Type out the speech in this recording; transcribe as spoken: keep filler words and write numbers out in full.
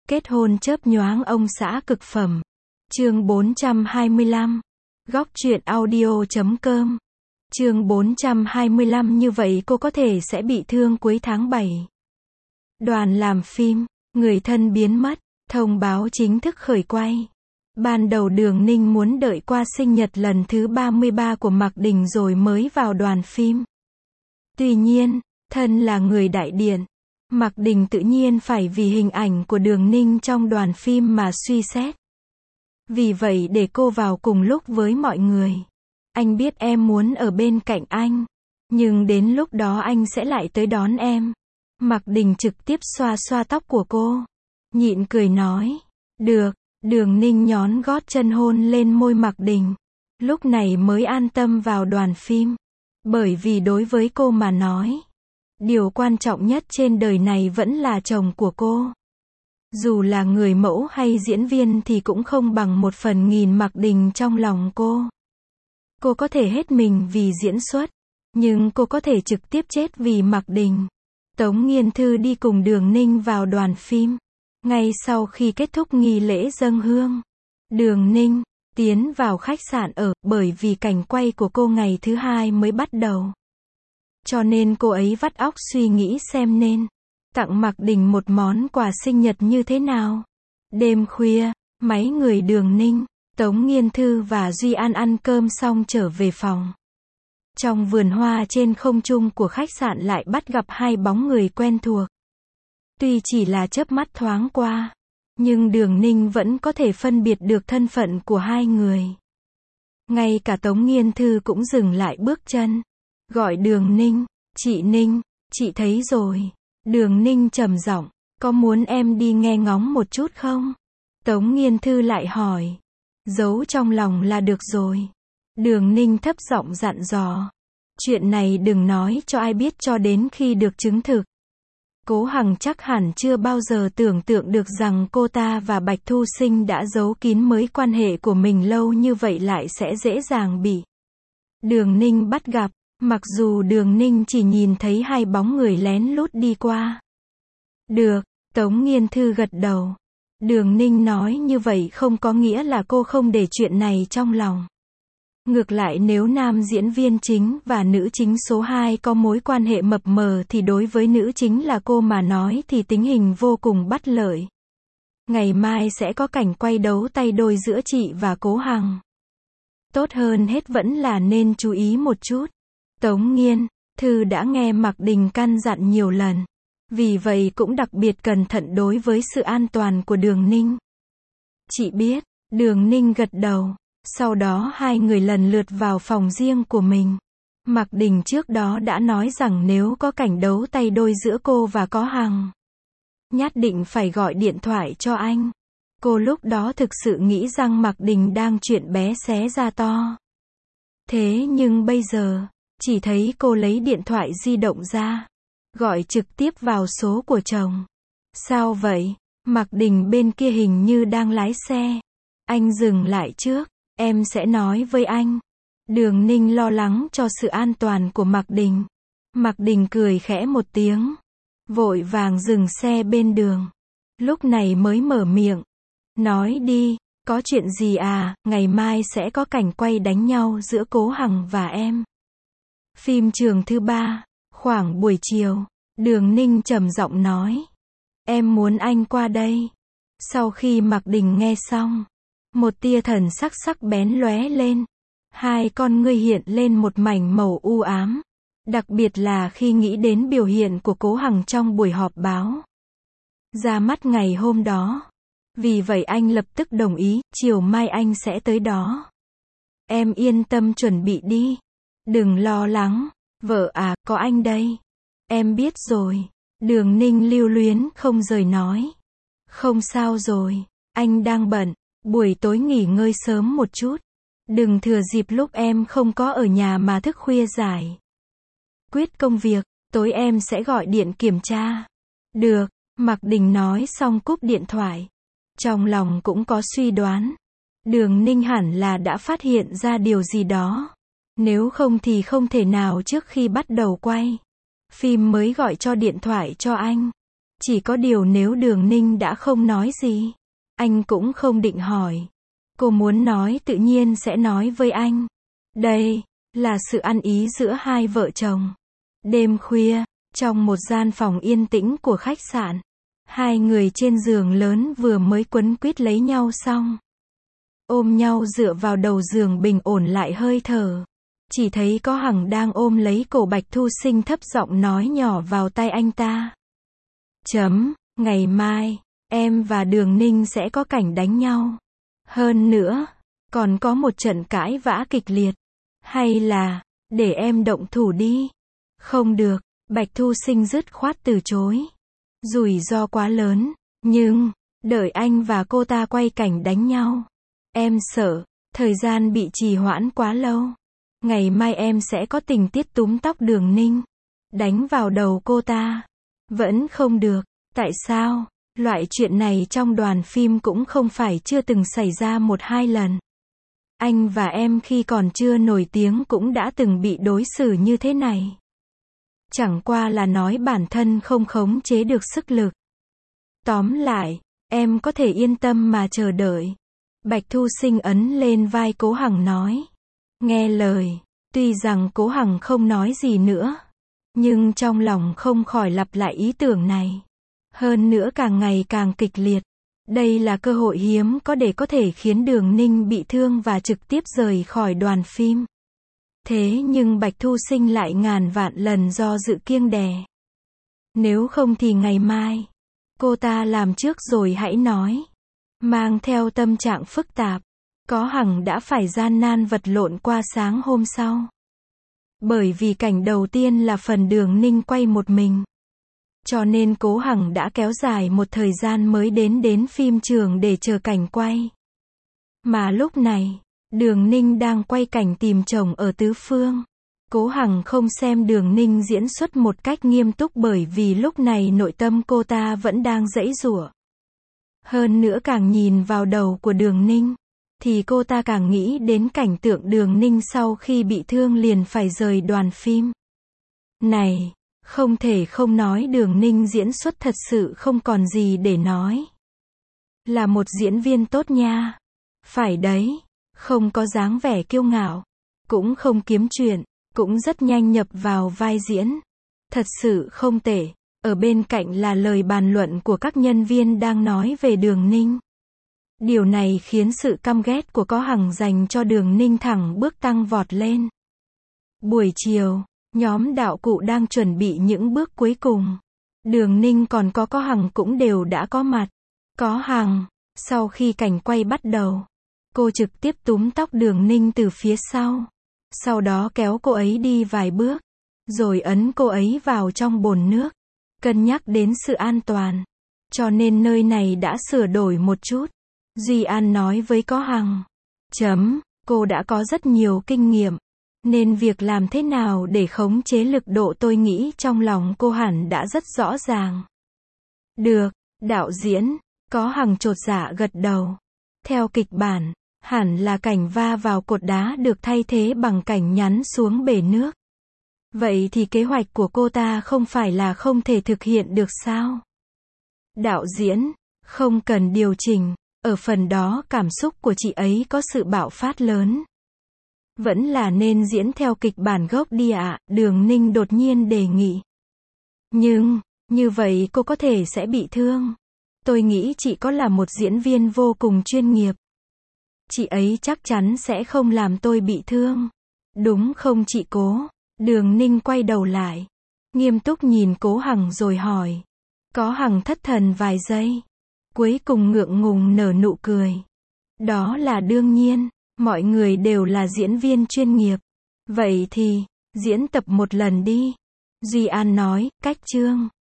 Kết hôn chớp nhoáng ông xã cực phẩm. Chương bốn trăm hai mươi lăm. Góc truyện audio chấm com. Chương bốn trăm hai mươi lăm Như vậy cô có thể sẽ bị thương cuối tháng bảy. Đoàn làm phim, người thân biến mất, thông báo chính thức khởi quay. Ban đầu Đường Ninh muốn đợi qua sinh nhật lần thứ ba mươi ba của Mạc Đình rồi mới vào đoàn phim. Tuy nhiên, thân là người đại diện, Mạc Đình tự nhiên phải vì hình ảnh của Đường Ninh trong đoàn phim mà suy xét. Vì vậy để cô vào cùng lúc với mọi người. Anh biết em muốn ở bên cạnh anh, nhưng đến lúc đó anh sẽ lại tới đón em. Mạc Đình trực tiếp xoa xoa tóc của cô, nhịn cười nói, được. Đường Ninh nhón gót chân hôn lên môi Mạc Đình, lúc này mới an tâm vào đoàn phim. Bởi vì đối với cô mà nói, điều quan trọng nhất trên đời này vẫn là chồng của cô. Dù là người mẫu hay diễn viên thì cũng không bằng một phần nghìn Mạc Đình trong lòng cô. Cô có thể hết mình vì diễn xuất, nhưng cô có thể trực tiếp chết vì Mạc Đình. Tống Nghiên Thư đi cùng Đường Ninh vào đoàn phim. Ngay sau khi kết thúc nghi lễ dâng hương, Đường Ninh tiến vào khách sạn ở, bởi vì cảnh quay của cô ngày thứ hai mới bắt đầu. Cho nên cô ấy vắt óc suy nghĩ xem nên tặng Mạc Đình một món quà sinh nhật như thế nào. Đêm khuya, mấy người Đường Ninh, Tống Nghiên Thư và Duy An ăn cơm xong trở về phòng. Trong vườn hoa trên không trung của khách sạn lại bắt gặp hai bóng người quen thuộc. Tuy chỉ là chớp mắt thoáng qua, nhưng Đường Ninh vẫn có thể phân biệt được thân phận của hai người. Ngay cả Tống Nghiên Thư cũng dừng lại bước chân, gọi Đường Ninh, chị Ninh, chị thấy rồi. Đường Ninh trầm giọng, có muốn em đi nghe ngóng một chút không? Tống Nghiên Thư lại hỏi, giấu trong lòng là được rồi. Đường Ninh thấp giọng dặn dò, chuyện này đừng nói cho ai biết cho đến khi được chứng thực. Cố Hằng chắc hẳn chưa bao giờ tưởng tượng được rằng cô ta và Bạch Thu Sinh đã giấu kín mối quan hệ của mình lâu như vậy lại sẽ dễ dàng bị Đường Ninh bắt gặp, mặc dù Đường Ninh chỉ nhìn thấy hai bóng người lén lút đi qua. Được, Tống Nghiên Thư gật đầu. Đường Ninh nói như vậy không có nghĩa là cô không để chuyện này trong lòng. Ngược lại nếu nam diễn viên chính và nữ chính số hai có mối quan hệ mập mờ thì đối với nữ chính là cô mà nói thì tình hình vô cùng bất lợi. Ngày mai sẽ có cảnh quay đấu tay đôi giữa chị và Cố Hằng. Tốt hơn hết vẫn là nên chú ý một chút. Tống Nghiên Thư đã nghe Mạc Đình căn dặn nhiều lần. Vì vậy cũng đặc biệt cẩn thận đối với sự an toàn của Đường Ninh. Chị biết, Đường Ninh gật đầu. Sau đó hai người lần lượt vào phòng riêng của mình. Mạc Đình trước đó đã nói rằng nếu có cảnh đấu tay đôi giữa cô và Có Hằng, nhất định phải gọi điện thoại cho anh. Cô lúc đó thực sự nghĩ rằng Mạc Đình đang chuyện bé xé ra to. Thế nhưng bây giờ, chỉ thấy cô lấy điện thoại di động ra, gọi trực tiếp vào số của chồng. Sao vậy? Mạc Đình bên kia hình như đang lái xe. Anh dừng lại trước. Em sẽ nói với anh. Đường Ninh lo lắng cho sự an toàn của Mạc Đình. Mạc Đình cười khẽ một tiếng, vội vàng dừng xe bên đường. Lúc này mới mở miệng. Nói đi, có chuyện gì à? Ngày mai sẽ có cảnh quay đánh nhau giữa Cố Hằng và em. Phim trường thứ ba, khoảng buổi chiều. Đường Ninh trầm giọng nói. Em muốn anh qua đây. Sau khi Mạc Đình nghe xong, một tia thần sắc sắc bén lóe lên. Hai con ngươi hiện lên một mảnh màu u ám. Đặc biệt là khi nghĩ đến biểu hiện của Cố Hằng trong buổi họp báo. Ra mắt ngày hôm đó. Vì vậy anh lập tức đồng ý, chiều mai anh sẽ tới đó. Em yên tâm chuẩn bị đi. Đừng lo lắng, vợ à, có anh đây. Em biết rồi. Đường Ninh lưu luyến không rời nói. Không sao rồi, anh đang bận. Buổi tối nghỉ ngơi sớm một chút. Đừng thừa dịp lúc em không có ở nhà mà thức khuya giải quyết công việc, tối em sẽ gọi điện kiểm tra. Được, Mạc Đình nói xong cúp điện thoại. Trong lòng cũng có suy đoán. Đường Ninh hẳn là đã phát hiện ra điều gì đó. Nếu không thì không thể nào trước khi bắt đầu quay phim mới gọi cho điện thoại cho anh. Chỉ có điều nếu Đường Ninh đã không nói gì, anh cũng không định hỏi. Cô muốn nói tự nhiên sẽ nói với anh. Đây là sự ăn ý giữa hai vợ chồng. Đêm khuya, trong một gian phòng yên tĩnh của khách sạn, hai người trên giường lớn vừa mới quấn quýt lấy nhau xong. Ôm nhau dựa vào đầu giường bình ổn lại hơi thở. Chỉ thấy có Hằng đang ôm lấy cổ Bạch Thu Sinh thấp giọng nói nhỏ vào tai anh ta. Chấm, ngày mai, em và Đường Ninh sẽ có cảnh đánh nhau. Hơn nữa, còn có một trận cãi vã kịch liệt. Hay là, để em động thủ đi. Không được, Bạch Thu Sinh dứt khoát từ chối. Rủi ro quá lớn, nhưng, đợi anh và cô ta quay cảnh đánh nhau. Em sợ, thời gian bị trì hoãn quá lâu. Ngày mai em sẽ có tình tiết túm tóc Đường Ninh. Đánh vào đầu cô ta. Vẫn không được, tại sao? Loại chuyện này trong đoàn phim cũng không phải chưa từng xảy ra một hai lần. Anh và em khi còn chưa nổi tiếng cũng đã từng bị đối xử như thế này. Chẳng qua là nói bản thân không khống chế được sức lực. Tóm lại, em có thể yên tâm mà chờ đợi. Bạch Thu Sinh ấn lên vai Cố Hằng nói. Nghe lời, tuy rằng Cố Hằng không nói gì nữa, nhưng trong lòng không khỏi lặp lại ý tưởng này. Hơn nữa càng ngày càng kịch liệt. Đây là cơ hội hiếm có để có thể khiến Đường Ninh bị thương và trực tiếp rời khỏi đoàn phim. Thế nhưng Bạch Thu Sinh lại ngàn vạn lần do dự kiêng đè. Nếu không thì ngày mai, cô ta làm trước rồi hãy nói. Mang theo tâm trạng phức tạp, Có Hằng đã phải gian nan vật lộn qua sáng hôm sau. Bởi vì cảnh đầu tiên là phần Đường Ninh quay một mình. Cho nên Cố Hằng đã kéo dài một thời gian mới đến đến phim trường để chờ cảnh quay. Mà lúc này, Đường Ninh đang quay cảnh tìm chồng ở tứ phương. Cố Hằng không xem Đường Ninh diễn xuất một cách nghiêm túc bởi vì lúc này nội tâm cô ta vẫn đang giãy giụa. Hơn nữa càng nhìn vào đầu của Đường Ninh, thì cô ta càng nghĩ đến cảnh tượng Đường Ninh sau khi bị thương liền phải rời đoàn phim. Này, không thể không nói Đường Ninh diễn xuất thật sự không còn gì để nói. Là một diễn viên tốt nha. Phải đấy, không có dáng vẻ kiêu ngạo, cũng không kiếm chuyện, cũng rất nhanh nhập vào vai diễn. Thật sự không tệ. Ở bên cạnh là lời bàn luận của các nhân viên đang nói về Đường Ninh. Điều này khiến sự căm ghét của Có Hằng dành cho Đường Ninh thẳng bước tăng vọt lên. Buổi chiều, nhóm đạo cụ đang chuẩn bị những bước cuối cùng. Đường Ninh còn có Có Hằng cũng đều đã có mặt. Có Hằng, sau khi cảnh quay bắt đầu, cô trực tiếp túm tóc Đường Ninh từ phía sau. Sau đó kéo cô ấy đi vài bước, rồi ấn cô ấy vào trong bồn nước. Cân nhắc đến sự an toàn, cho nên nơi này đã sửa đổi một chút. Duy An nói với Có Hằng. Chấm, cô đã có rất nhiều kinh nghiệm, nên việc làm thế nào để khống chế lực độ tôi nghĩ trong lòng cô hẳn đã rất rõ ràng. Được, đạo diễn. Có Hằng chột dạ gật đầu. Theo kịch bản, hẳn là cảnh va vào cột đá được thay thế bằng cảnh nhắn xuống bể nước. Vậy thì kế hoạch của cô ta không phải là không thể thực hiện được sao? Đạo diễn, không cần điều chỉnh, ở phần đó cảm xúc của chị ấy có sự bạo phát lớn. Vẫn là nên diễn theo kịch bản gốc đi ạ, Đường Ninh đột nhiên đề nghị. Nhưng, như vậy cô có thể sẽ bị thương. Tôi nghĩ chị có là một diễn viên vô cùng chuyên nghiệp. Chị ấy chắc chắn sẽ không làm tôi bị thương. Đúng không chị Cố? Đường Ninh quay đầu lại, nghiêm túc nhìn Cố Hằng rồi hỏi. Có Hằng thất thần vài giây, cuối cùng ngượng ngùng nở nụ cười. Đó là đương nhiên, mọi người đều là diễn viên chuyên nghiệp. Vậy thì, diễn tập một lần đi. Duy An nói, cách chương.